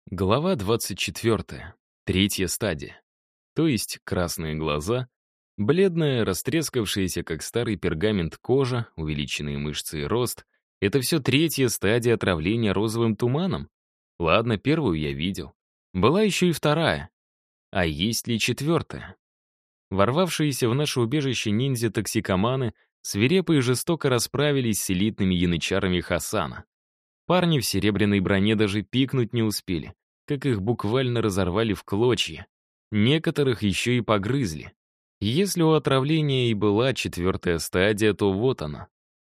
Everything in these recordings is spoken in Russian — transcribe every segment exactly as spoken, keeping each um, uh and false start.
Глава двадцать четвёртая. Третья стадия. То есть красные глаза, бледная, растрескавшаяся, как старый пергамент кожа, увеличенные мышцы и рост — это все третья стадия отравления розовым туманом? Ладно, первую я видел. Была еще и вторая. А есть ли четвертая? Ворвавшиеся в наше убежище ниндзя-токсикоманы свирепо и жестоко расправились с элитными янычарами Хасана. Парни в серебряной броне даже пикнуть не успели, как их буквально разорвали в клочья. Некоторых еще и погрызли. И если у отравления и была четвертая стадия, то вот она.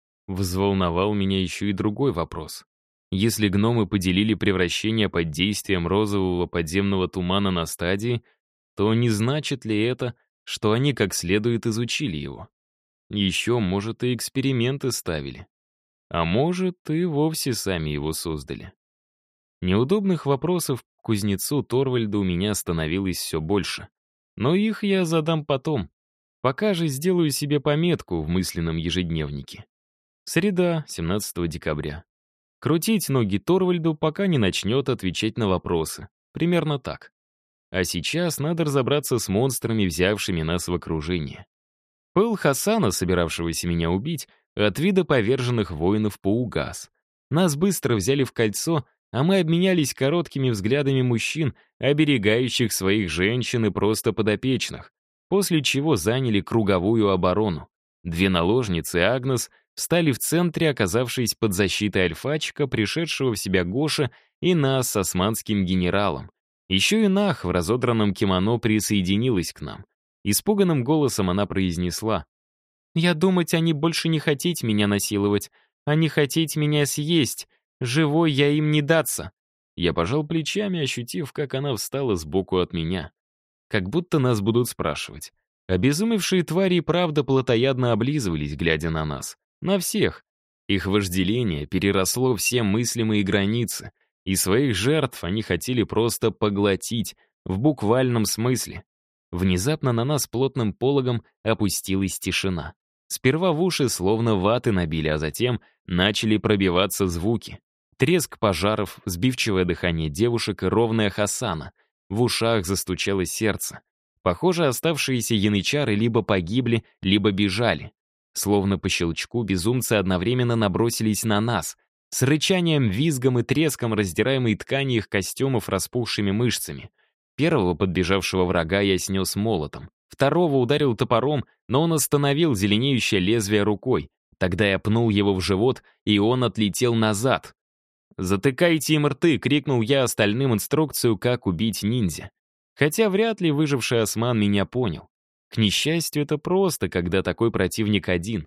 Взволновал меня еще и другой вопрос. Если гномы поделили превращение под действием розового подземного тумана на стадии, то не значит ли это, что они как следует изучили его? Еще, может, и эксперименты ставили. А может, и вовсе сами его создали. Неудобных вопросов к кузнецу Торвальду у меня становилось все больше. Но их я задам потом. Пока же сделаю себе пометку в мысленном ежедневнике. Среда, семнадцатого декабря. Крутить ноги Торвальду, пока не начнет отвечать на вопросы. Примерно так. А сейчас надо разобраться с монстрами, взявшими нас в окружение. Пыл Хасана, собиравшегося меня убить, от вида поверженных воинов поугас. Нас быстро взяли в кольцо, а мы обменялись короткими взглядами мужчин, оберегающих своих женщин и просто подопечных, после чего заняли круговую оборону. Две наложницы и Агнес встали в центре, оказавшись под защитой альфачика, пришедшего в себя Гоша, и нас с османским генералом. Еще и Нах в разодранном кимоно присоединилась к нам. Испуганным голосом она произнесла: «Я думать, они больше не хотеть меня насиловать, они хотеть меня съесть. Живой я им не даться». Я пожал плечами, ощутив, как она встала сбоку от меня. Как будто нас будут спрашивать. Обезумевшие твари и правда плотоядно облизывались, глядя на нас. На всех. Их вожделение переросло все мыслимые границы, и своих жертв они хотели просто поглотить, в буквальном смысле. Внезапно на нас плотным пологом опустилась тишина. Сперва в уши словно ваты набили, а затем начали пробиваться звуки. Треск пожаров, сбивчивое дыхание девушек и ровное Хасана. В ушах застучало сердце. Похоже, оставшиеся янычары либо погибли, либо бежали. Словно по щелчку безумцы одновременно набросились на нас, с рычанием, визгом и треском раздираемой ткани их костюмов распухшими мышцами. Первого подбежавшего врага я снес молотом. Второго ударил топором, но он остановил зеленеющее лезвие рукой. Тогда я пнул его в живот, и он отлетел назад. «Затыкайте им рты!» — крикнул я остальным инструкцию, как убить ниндзя. Хотя вряд ли выживший осман меня понял. К несчастью, это просто, когда такой противник один.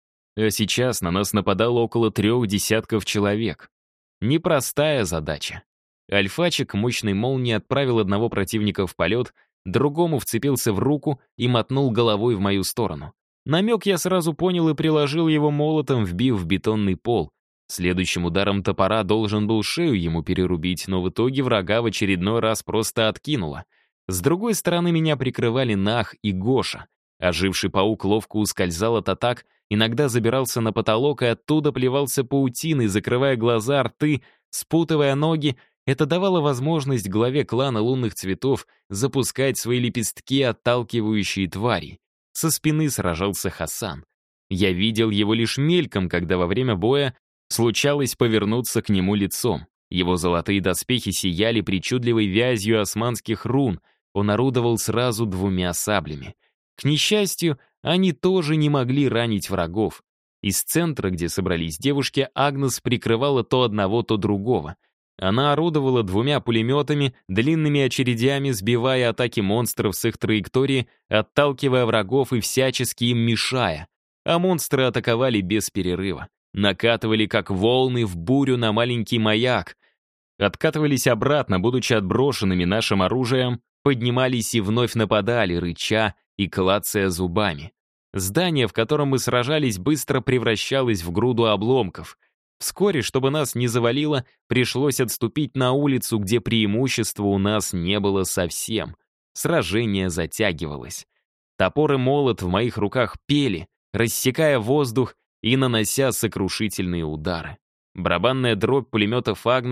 А сейчас на нас нападало около трех десятков человек. Непростая задача. Альфачик мощной молнией отправил одного противника в полет, другому вцепился в руку и мотнул головой в мою сторону. Намек я сразу понял и приложил его молотом, вбив в бетонный пол. Следующим ударом топора должен был шею ему перерубить, но в итоге врага в очередной раз просто откинуло. С другой стороны меня прикрывали Нах и Гоша. Оживший паук ловко ускользал от атак, иногда забирался на потолок и оттуда плевался паутиной, закрывая глаза, рты, спутывая ноги. Это давало возможность главе клана лунных цветов запускать свои лепестки, отталкивающие твари. Со спины сражался Хасан. Я видел его лишь мельком, когда во время боя случалось повернуться к нему лицом. Его золотые доспехи сияли причудливой вязью османских рун. Он орудовал сразу двумя саблями. К несчастью, они тоже не могли ранить врагов. Из центра, где собрались девушки, Агнес прикрывала то одного, то другого. Она орудовала двумя пулеметами, длинными очередями, сбивая атаки монстров с их траектории, отталкивая врагов и всячески им мешая. А монстры атаковали без перерыва. Накатывали, как волны, в бурю на маленький маяк. Откатывались обратно, будучи отброшенными нашим оружием, поднимались и вновь нападали, рыча и клацая зубами. Здание, в котором мы сражались, быстро превращалось в груду обломков. Вскоре, чтобы нас не завалило, пришлось отступить на улицу, где преимущества у нас не было совсем. Сражение затягивалось. Топор и молот в моих руках пели, рассекая воздух и нанося сокрушительные удары. Барабанная дробь пулеметов «Агнес»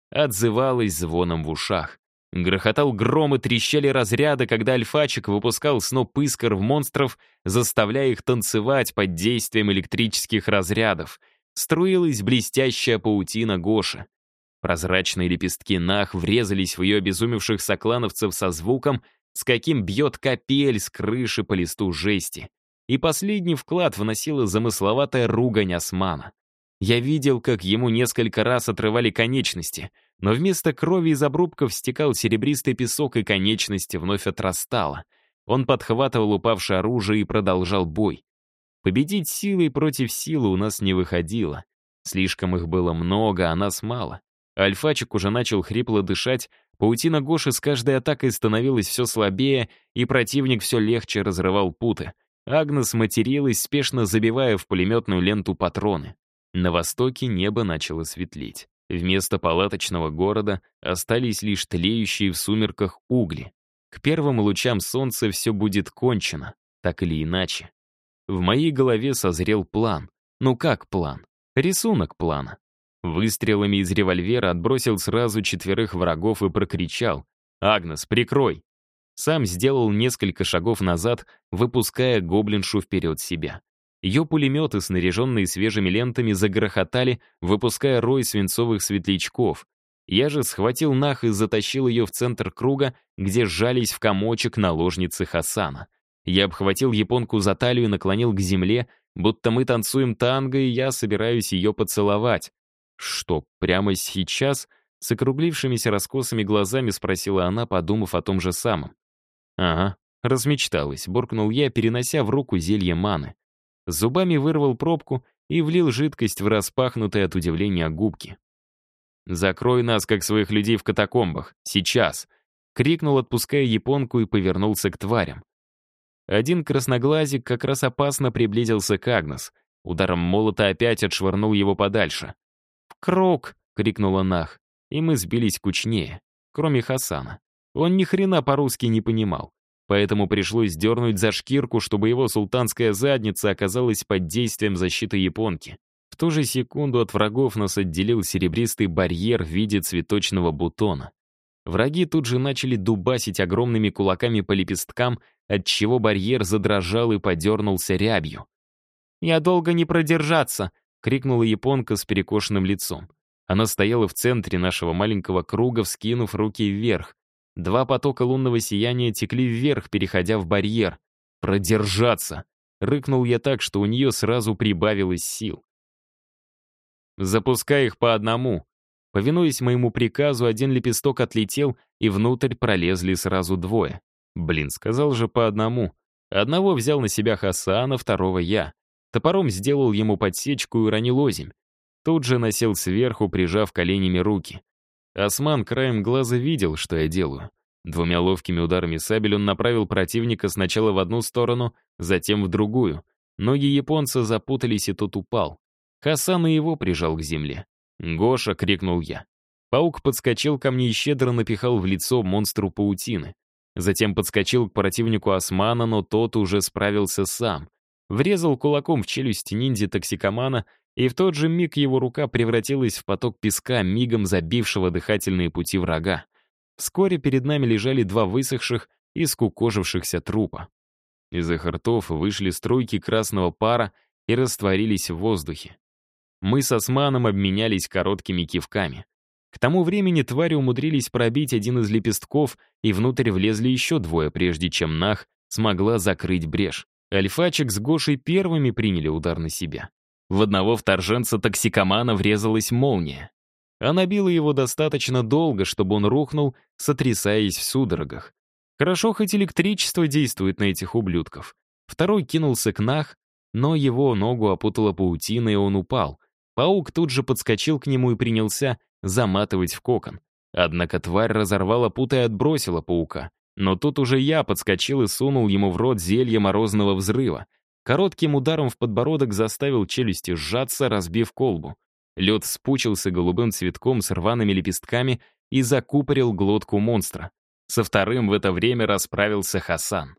отзывалось звоном в ушах. Грохотал гром и трещали разряды, когда альфачик выпускал сноп искр в монстров, заставляя их танцевать под действием электрических разрядов. Струилась блестящая паутина Гоши. Прозрачные лепестки нах врезались в ее обезумевших соклановцев со звуком, с каким бьет капель с крыши по листу жести. И последний вклад вносила замысловатая ругань османа. Я видел, как ему несколько раз отрывали конечности, но вместо крови из обрубков стекал серебристый песок, и конечность вновь отрастала. Он подхватывал упавшее оружие и продолжал бой. Победить силой против силы у нас не выходило. Слишком их было много, а нас мало. Альфачик уже начал хрипло дышать, паутина Гоши с каждой атакой становилась все слабее, и противник все легче разрывал путы. Агнес материлась, спешно забивая в пулеметную ленту патроны. На востоке небо начало светлеть. Вместо палаточного города остались лишь тлеющие в сумерках угли. К первым лучам солнца все будет кончено, так или иначе. В моей голове созрел план. Ну как план? Рисунок плана. Выстрелами из револьвера отбросил сразу четверых врагов и прокричал: «Агнес, прикрой!» Сам сделал несколько шагов назад, выпуская гоблиншу вперед себя. Ее пулеметы, снаряженные свежими лентами, загрохотали, выпуская рой свинцовых светлячков. Я же схватил нах и затащил ее в центр круга, где сжались в комочек наложницы Хасана. Я обхватил японку за талию и наклонил к земле, будто мы танцуем танго, и я собираюсь ее поцеловать. «Что, прямо сейчас?» — с округлившимися раскосыми глазами спросила она, подумав о том же самом. «Ага, размечталась», — буркнул я, перенося в руку зелье маны. Зубами вырвал пробку и влил жидкость в распахнутые от удивления губки. «Закрой нас, как своих людей в катакомбах. Сейчас!» — крикнул, отпуская японку, и повернулся к тварям. Один красноглазик как раз опасно приблизился к Агнес. Ударом молота опять отшвырнул его подальше. «В круг!» — крикнула Нах, и мы сбились кучнее, кроме Хасана. Он ни хрена по-русски не понимал, поэтому пришлось дернуть за шкирку, чтобы его султанская задница оказалась под действием защиты японки. В ту же секунду от врагов нас отделил серебристый барьер в виде цветочного бутона. Враги тут же начали дубасить огромными кулаками по лепесткам, отчего барьер задрожал и подернулся рябью. «Я долго не продержаться!» — крикнула японка с перекошенным лицом. Она стояла в центре нашего маленького круга, вскинув руки вверх. Два потока лунного сияния текли вверх, переходя в барьер. «Продержаться!» — рыкнул я так, что у нее сразу прибавилось сил. «Запускай их по одному!» Повинуясь моему приказу, один лепесток отлетел, и внутрь пролезли сразу двое. Блин, сказал же по одному. Одного взял на себя Хасана, второго я. Топором сделал ему подсечку и уронил озимь. Тут же насел сверху, прижав коленями руки. Осман краем глаза видел, что я делаю. Двумя ловкими ударами сабель он направил противника сначала в одну сторону, затем в другую. Ноги японца запутались, и тот упал. Хасан и его прижал к земле. «Гоша!» — крикнул я. Паук подскочил ко мне и щедро напихал в лицо монстру паутины. Затем подскочил к противнику Османа, но тот уже справился сам. Врезал кулаком в челюсть ниндзя-токсикомана, и в тот же миг его рука превратилась в поток песка, мигом забившего дыхательные пути врага. Вскоре перед нами лежали два высохших и скукожившихся трупа. Из их ртов вышли струйки красного пара и растворились в воздухе. Мы с Османом обменялись короткими кивками. К тому времени твари умудрились пробить один из лепестков, и внутрь влезли еще двое, прежде чем Нах смогла закрыть брешь. Альфачик с Гошей первыми приняли удар на себя. В одного вторженца-токсикомана врезалась молния. Она била его достаточно долго, чтобы он рухнул, сотрясаясь в судорогах. Хорошо, хоть электричество действует на этих ублюдков. Второй кинулся к Нах, но его ногу опутала паутина, и он упал. Паук тут же подскочил к нему и принялся заматывать в кокон. Однако тварь разорвала путы и отбросила паука. Но тут уже я подскочил и сунул ему в рот зелье морозного взрыва. Коротким ударом в подбородок заставил челюсти сжаться, разбив колбу. Лед вспучился голубым цветком с рваными лепестками и закупорил глотку монстра. Со вторым в это время расправился Хасан.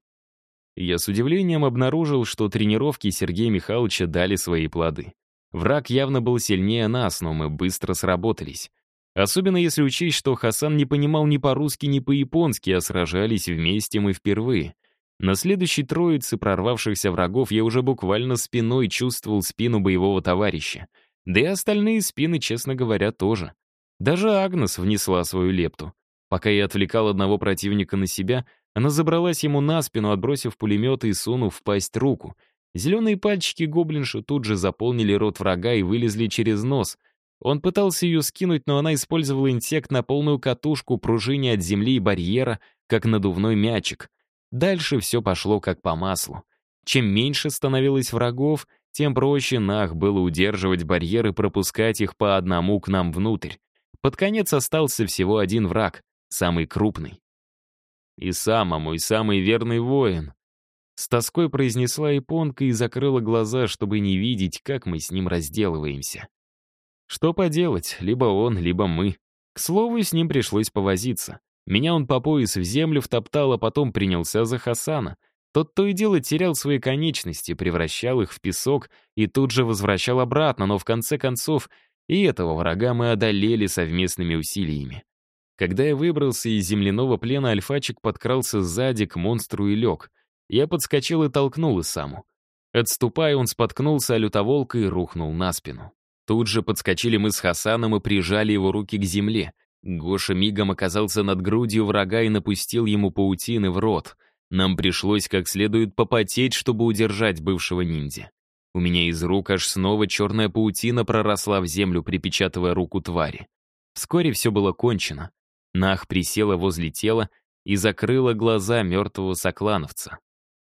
Я с удивлением обнаружил, что тренировки Сергея Михайловича дали свои плоды. Враг явно был сильнее нас, но мы быстро сработались. Особенно если учесть, что Хасан не понимал ни по-русски, ни по-японски, а сражались вместе мы впервые. На следующей троице прорвавшихся врагов я уже буквально спиной чувствовал спину боевого товарища. Да и остальные спины, честно говоря, тоже. Даже Агнес внесла свою лепту. Пока я отвлекал одного противника на себя, она забралась ему на спину, отбросив пулемет и сунув в пасть руку. Зеленые пальчики гоблинши тут же заполнили рот врага и вылезли через нос. Он пытался ее скинуть, но она использовала инсект на полную катушку, пружине от земли и барьера, как надувной мячик. Дальше все пошло как по маслу. Чем меньше становилось врагов, тем проще нах было удерживать барьеры и пропускать их по одному к нам внутрь. Под конец остался всего один враг, самый крупный. «И сама мой самый верный воин», — с тоской произнесла японка и закрыла глаза, чтобы не видеть, как мы с ним разделываемся. Что поделать, либо он, либо мы. К слову, с ним пришлось повозиться. Меня он по пояс в землю втоптал, а потом принялся за Хасана. Тот то и дело терял свои конечности, превращал их в песок и тут же возвращал обратно, но в конце концов и этого врага мы одолели совместными усилиями. Когда я выбрался из земляного плена, альфачик подкрался сзади к монстру и лег. Я подскочил и толкнул Исаму. Отступая, он споткнулся о лютоволка и рухнул на спину. Тут же подскочили мы с Хасаном и прижали его руки к земле. Гоша мигом оказался над грудью врага и напустил ему паутины в рот. Нам пришлось как следует попотеть, чтобы удержать бывшего ниндзя. У меня из рук аж снова черная паутина проросла в землю, припечатывая руку твари. Вскоре все было кончено. Нах присела возле тела и закрыла глаза мертвого соклановца.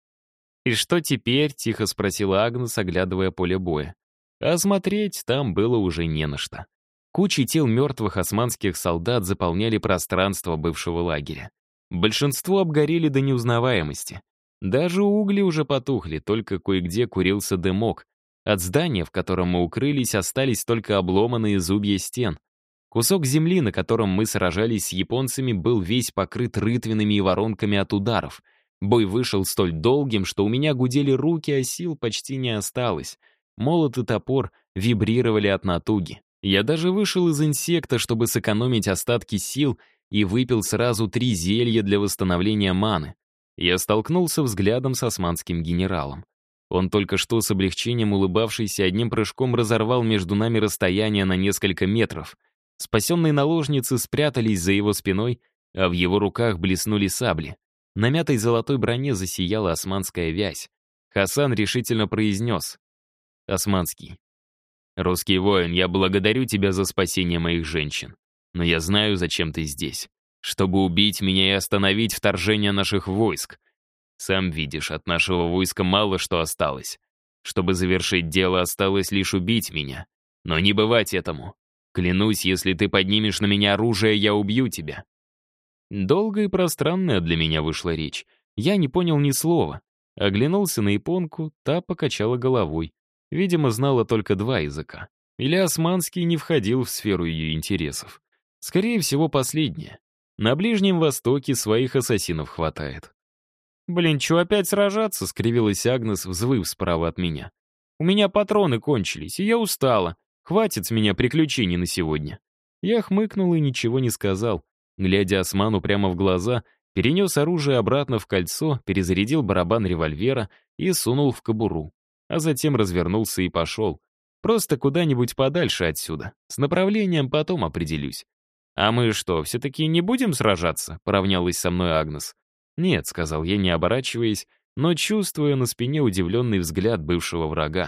«И что теперь?» — тихо спросила Агнес, оглядывая поле боя. А смотреть там было уже не на что. Кучи тел мертвых османских солдат заполняли пространство бывшего лагеря. Большинство обгорели до неузнаваемости. Даже угли уже потухли, только кое-где курился дымок. От здания, в котором мы укрылись, остались только обломанные зубья стен. Кусок земли, на котором мы сражались с японцами, был весь покрыт рытвинами и воронками от ударов. Бой вышел столь долгим, что у меня гудели руки, а сил почти не осталось. Молот и топор вибрировали от натуги. Я даже вышел из инсекта, чтобы сэкономить остатки сил, и выпил сразу три зелья для восстановления маны. Я столкнулся взглядом с османским генералом. Он только что с облегчением улыбавшийся одним прыжком разорвал между нами расстояние на несколько метров. Спасенные наложницы спрятались за его спиной, а в его руках блеснули сабли. На мятой золотой броне засияла османская вязь. Хасан решительно произнес: «Османский. Русский воин, я благодарю тебя за спасение моих женщин. Но я знаю, зачем ты здесь. Чтобы убить меня и остановить вторжение наших войск. Сам видишь, от нашего войска мало что осталось. Чтобы завершить дело, осталось лишь убить меня. Но не бывать этому. Клянусь, если ты поднимешь на меня оружие, я убью тебя». Долгая и пространная для меня вышла речь. Я не понял ни слова. Оглянулся на японку, та покачала головой. Видимо, знала только два языка. Или османский не входил в сферу ее интересов. Скорее всего, последнее. На Ближнем Востоке своих ассасинов хватает. «Блин, чё опять сражаться?» — скривилась Агнес, взвыв справа от меня. «У меня патроны кончились, и я устала. Хватит с меня приключений на сегодня». Я хмыкнул и ничего не сказал. Глядя осману прямо в глаза, перенес оружие обратно в кольцо, перезарядил барабан револьвера и сунул в кобуру. А затем развернулся и пошел. Просто куда-нибудь подальше отсюда. С направлением потом определюсь. «А мы что, все-таки не будем сражаться?» — поравнялась со мной Агнес. «Нет», — сказал я, не оборачиваясь, но чувствуя на спине удивленный взгляд бывшего врага.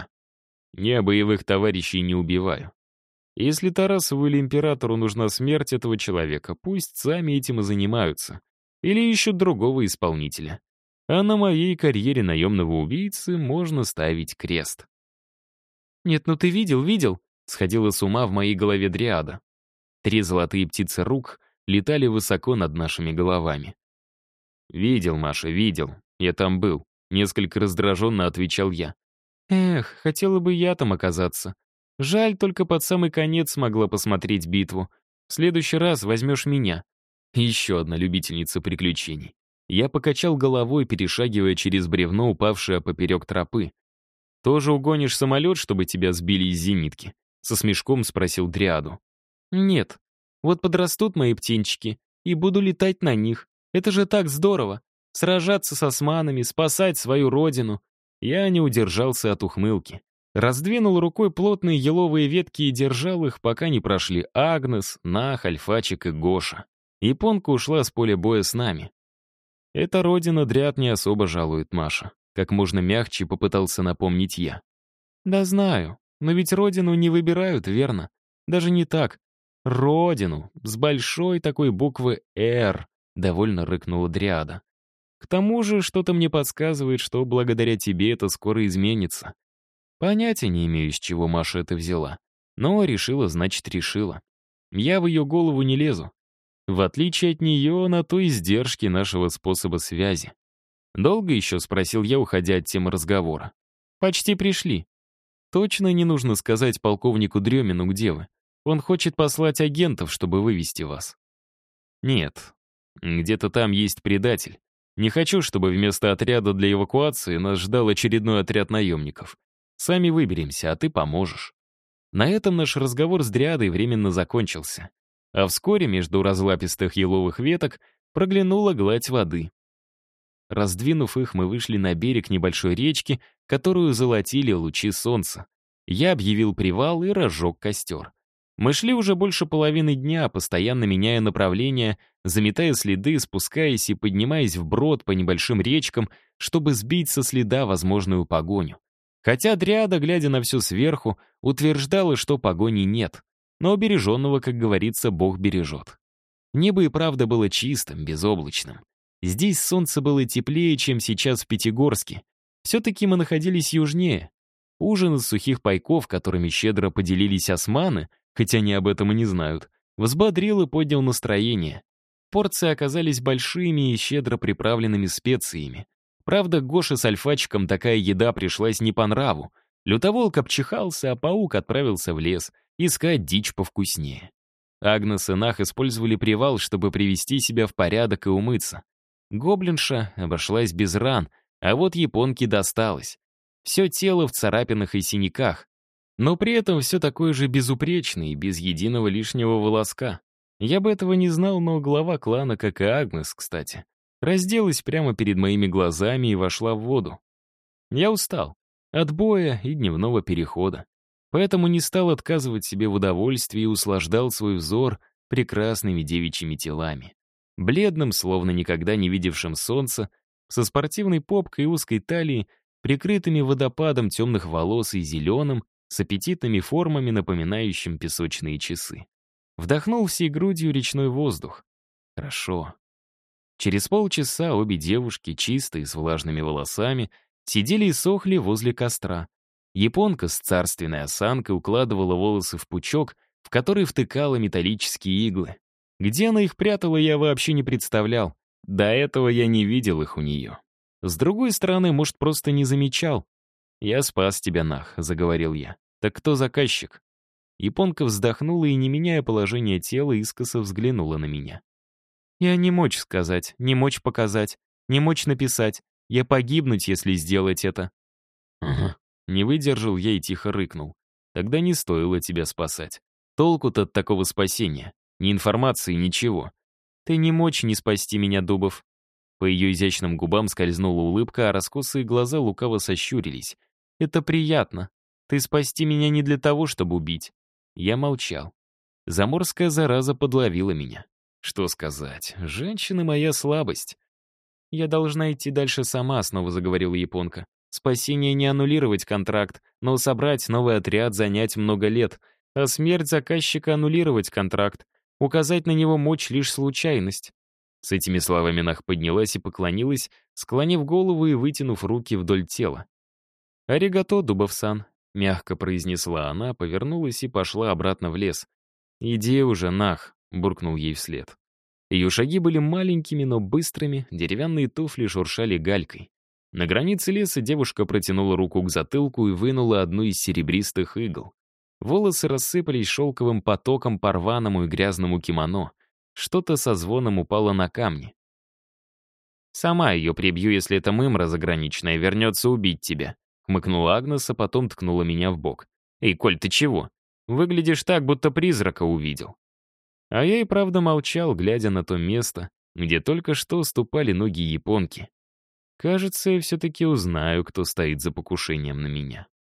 «Я боевых товарищей не убиваю. Если Тарасову или императору нужна смерть этого человека, пусть сами этим и занимаются. Или ищут другого исполнителя. А на моей карьере наемного убийцы можно ставить крест». «Нет, ну ты видел, видел?» — сходила с ума в моей голове дриада. Три золотые птицы рук летали высоко над нашими головами. «Видел, Маша, видел. Я там был», — несколько раздраженно отвечал я. «Эх, хотела бы я там оказаться. Жаль, только под самый конец смогла посмотреть битву. В следующий раз возьмешь меня». Еще одна любительница приключений. Я покачал головой, перешагивая через бревно, упавшее поперек тропы. «Тоже угонишь самолет, чтобы тебя сбили из зенитки?» Со смешком спросил дриаду. «Нет. Вот подрастут мои птенчики, и буду летать на них. Это же так здорово. Сражаться с османами, спасать свою родину. Я не удержался от ухмылки. Раздвинул рукой плотные еловые ветки и держал их, пока не прошли Агнес, Нах, Альфачик и Гоша. Японка ушла с поля боя с нами. «Эта родина дряд не особо жалует, Маша», — как можно мягче попытался напомнить я. «Да знаю, но ведь родину не выбирают, верно? Даже не так. Родину, с большой такой буквы «Р», — довольно рыкнула Дриада. К тому же что-то мне подсказывает, что благодаря тебе это скоро изменится. Понятия не имею, с чего Маша это взяла. Но решила, значит, решила. Я в ее голову не лезу. В отличие от нее, на то издержки нашего способа связи. «Долго еще?» — спросил я, уходя от темы разговора. «Почти пришли. Точно не нужно сказать полковнику Дремину, где вы. Он хочет послать агентов, чтобы вывести вас». «Нет. Где-то там есть предатель. Не хочу, чтобы вместо отряда для эвакуации нас ждал очередной отряд наемников. Сами выберемся, а ты поможешь». На этом наш разговор с Дриадой временно закончился. А вскоре между разлапистых еловых веток проглянула гладь воды. Раздвинув их, мы вышли на берег небольшой речки, которую золотили лучи солнца. Я объявил привал и разжег костер. Мы шли уже больше половины дня, постоянно меняя направление, заметая следы, спускаясь и поднимаясь вброд по небольшим речкам, чтобы сбить со следа возможную погоню. Хотя Дриада, глядя на все сверху, утверждала, что погони нет. Но береженного, как говорится, Бог бережет. Небо и правда было чистым, безоблачным. Здесь солнце было теплее, чем сейчас в Пятигорске. Все-таки мы находились южнее. Ужин из сухих пайков, которыми щедро поделились османы, хотя они об этом и не знают, взбодрил и поднял настроение. Порции оказались большими и щедро приправленными специями. Правда, Гоше с Альфачиком такая еда пришлась не по нраву. Лютоволк обчихался, а паук отправился в лес искать дичь повкуснее. Агнес и Нах использовали привал, чтобы привести себя в порядок и умыться. Гоблинша обошлась без ран, а вот японке досталось. Все тело в царапинах и синяках, но при этом все такое же безупречное и без единого лишнего волоска. Я бы этого не знал, но глава клана, как и Агнес, кстати, разделась прямо перед моими глазами и вошла в воду. Я устал от боя и дневного перехода, поэтому не стал отказывать себе в удовольствии и услаждал свой взор прекрасными девичьими телами. Бледным, словно никогда не видевшим солнца, со спортивной попкой и узкой талией, прикрытыми водопадом темных волос и зеленым, с аппетитными формами, напоминающим песочные часы. Вдохнул всей грудью речной воздух. Хорошо. Через полчаса обе девушки, чистые, с влажными волосами, сидели и сохли возле костра. Японка с царственной осанкой укладывала волосы в пучок, в который втыкала металлические иглы. Где она их прятала, я вообще не представлял. До этого я не видел их у нее. С другой стороны, может, просто не замечал. «Я спас тебя, Нах», — заговорил я. «Так кто заказчик?» Японка вздохнула и, не меняя положение тела, искоса взглянула на меня. «Я не мочь сказать, не мочь показать, не мочь написать. Я погибнуть, если сделать это». «Ага». Не выдержал я и тихо рыкнул. «Тогда не стоило тебя спасать. Толку-то от такого спасения. Ни информации, ничего. Ты не мочь не спасти меня, Дубов». По ее изящным губам скользнула улыбка, а раскосые глаза лукаво сощурились. «Это приятно. Ты спасти меня не для того, чтобы убить». Я молчал. Заморская зараза подловила меня. Что сказать? Женщины — моя слабость. «Я должна идти дальше сама», — снова заговорила японка. «Спасение не аннулировать контракт, но собрать новый отряд занять много лет, а смерть заказчика аннулировать контракт, указать на него мочь лишь случайность». С этими словами Нах поднялась и поклонилась, склонив голову и вытянув руки вдоль тела. «Аригато, Дубов-сан», — мягко произнесла она, повернулась и пошла обратно в лес. «Иди уже, Нах», — буркнул ей вслед. Ее шаги были маленькими, но быстрыми, деревянные туфли шуршали галькой. На границе леса девушка протянула руку к затылку и вынула одну из серебристых игл. Волосы рассыпались шелковым потоком по рваному и грязному кимоно. Что-то со звоном упало на камни. «Сама ее прибью, если эта мымра заграничная вернется убить тебя», — хмыкнула Агнес, а потом ткнула меня в бок. «Эй, Коль, ты чего? Выглядишь так, будто призрака увидел». А я и правда молчал, глядя на то место, где только что ступали ноги японки. Кажется, я все-таки узнаю, кто стоит за покушением на меня.